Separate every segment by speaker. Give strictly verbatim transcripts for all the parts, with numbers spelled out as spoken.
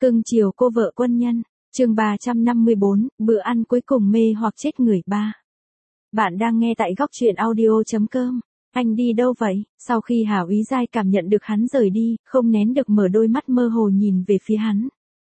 Speaker 1: Cưng chiều cô vợ quân nhân, chương ba trăm năm mươi bốn, bữa ăn cuối cùng mê hoặc chết người ba. Bạn đang nghe tại góc truyện audio chấm com. Anh đi đâu vậy? Sau khi Hảo Ý Giai cảm nhận được hắn rời đi, không nén được mở đôi mắt mơ hồ nhìn về phía hắn.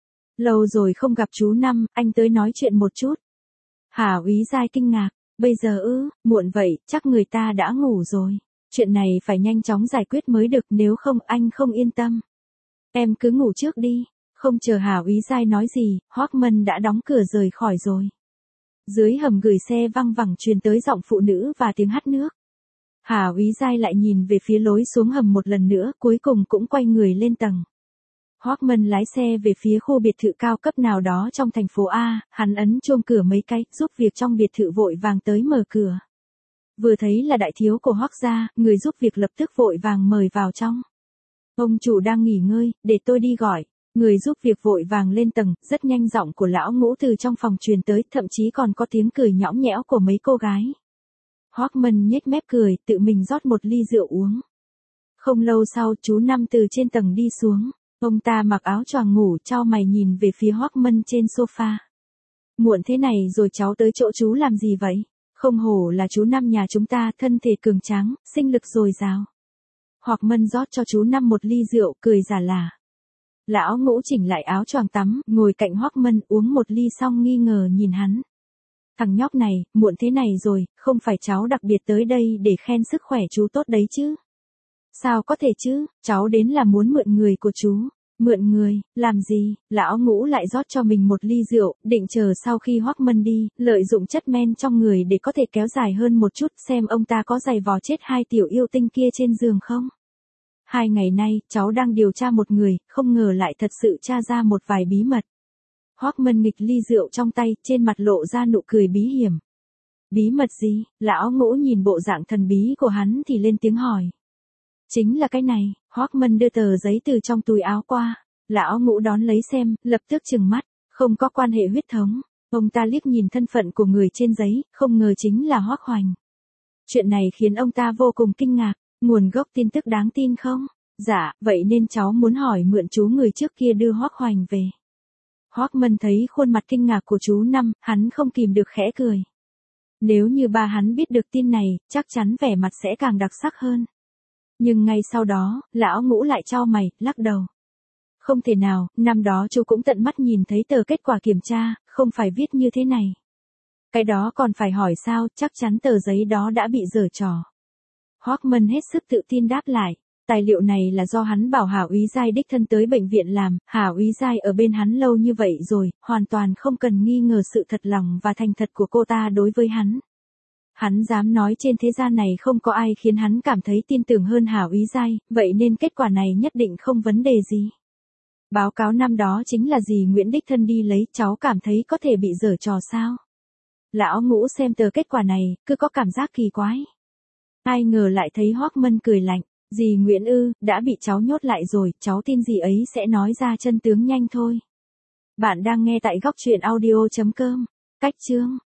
Speaker 1: Lâu rồi không gặp chú Năm, anh tới nói chuyện một chút. Hảo Ý Giai kinh ngạc, bây giờ ư, muộn vậy, chắc người ta đã ngủ rồi. Chuyện này phải nhanh chóng giải quyết mới được, nếu không anh không yên tâm. Em cứ ngủ trước đi. Không chờ Hảo Ý Giai nói gì, Hoác đã đóng cửa rời khỏi rồi. Dưới hầm gửi xe văng vẳng truyền tới giọng phụ nữ và tiếng hắt nước. Hảo Ý Giai lại nhìn về phía lối xuống hầm một lần nữa, cuối cùng cũng quay người lên tầng. Hoác lái xe về phía khu biệt thự cao cấp nào đó trong thành phố A, hắn ấn chuông cửa mấy cái, giúp việc trong biệt thự vội vàng tới mở cửa. Vừa thấy là đại thiếu của Hoác gia, người giúp việc lập tức vội vàng mời vào trong. Ông chủ đang nghỉ ngơi, để tôi đi gọi. Người giúp việc vội vàng lên tầng, rất nhanh giọng của lão Ngũ từ trong phòng truyền tới, thậm chí còn có tiếng cười nhõng nhẽo của mấy cô gái. Hoác nhếch mép cười, tự mình rót một ly rượu uống. Không lâu sau, chú Năm từ trên tầng đi xuống. Ông ta mặc áo choàng ngủ, chau mày nhìn về phía Hoác trên sofa. Muộn thế này rồi cháu tới chỗ chú làm gì vậy? Không hổ là chú Năm nhà chúng ta, thân thể cường tráng, sinh lực dồi dào. Hoác rót cho chú Năm một ly rượu, cười giả lả. Lão Ngũ chỉnh lại áo choàng tắm, ngồi cạnh Hoác uống một ly xong nghi ngờ nhìn hắn. Thằng nhóc này, muộn thế này rồi, không phải cháu đặc biệt tới đây để khen sức khỏe chú tốt đấy chứ? Sao có thể chứ, cháu đến là muốn mượn người của chú. Mượn người, làm gì? Lão Ngũ lại rót cho mình một ly rượu, định chờ sau khi Hoác đi, lợi dụng chất men trong người để có thể kéo dài hơn một chút, xem ông ta có giày vò chết hai tiểu yêu tinh kia trên giường không? Hai ngày nay, cháu đang điều tra một người, không ngờ lại thật sự tra ra một vài bí mật. Hoác nghịch ly rượu trong tay, trên mặt lộ ra nụ cười bí hiểm. Bí mật gì? Lão Ngũ nhìn bộ dạng thần bí của hắn thì lên tiếng hỏi. Chính là cái này. Hoác đưa tờ giấy từ trong túi áo qua. Lão Ngũ đón lấy xem, lập tức trừng mắt. Không có quan hệ huyết thống. Ông ta liếc nhìn thân phận của người trên giấy, không ngờ chính là Hoác Hoành. Chuyện này khiến ông ta vô cùng kinh ngạc. Nguồn gốc tin tức đáng tin không? Dạ, vậy nên cháu muốn hỏi mượn chú người trước kia đưa Hoác Hoành về. Hoác thấy khuôn mặt kinh ngạc của chú Năm, hắn không kìm được khẽ cười. Nếu như ba hắn biết được tin này, chắc chắn vẻ mặt sẽ càng đặc sắc hơn. Nhưng ngay sau đó, lão Ngũ lại chau mày, lắc đầu. Không thể nào, năm đó chú cũng tận mắt nhìn thấy tờ kết quả kiểm tra, không phải viết như thế này. Cái đó còn phải hỏi sao, chắc chắn tờ giấy đó đã bị giở trò. Hoác hết sức tự tin đáp lại. Tài liệu này là do hắn bảo Hảo Ý Giai đích thân tới bệnh viện làm, Hảo Ý Giai ở bên hắn lâu như vậy rồi, hoàn toàn không cần nghi ngờ sự thật lòng và thành thật của cô ta đối với hắn. Hắn dám nói trên thế gian này không có ai khiến hắn cảm thấy tin tưởng hơn Hảo Ý Giai, vậy nên kết quả này nhất định không vấn đề gì. Báo cáo năm đó chính là dì Nguyễn đích thân đi lấy, cháu cảm thấy có thể bị giở trò sao? Lão Ngũ xem tờ kết quả này, cứ có cảm giác kỳ quái. Ai ngờ lại thấy Hoác cười lạnh. Dì Nguyễn ư, đã bị cháu nhốt lại rồi, cháu tin dì ấy sẽ nói ra chân tướng nhanh thôi. Bạn đang nghe tại góc truyện audio chấm com. Cách chương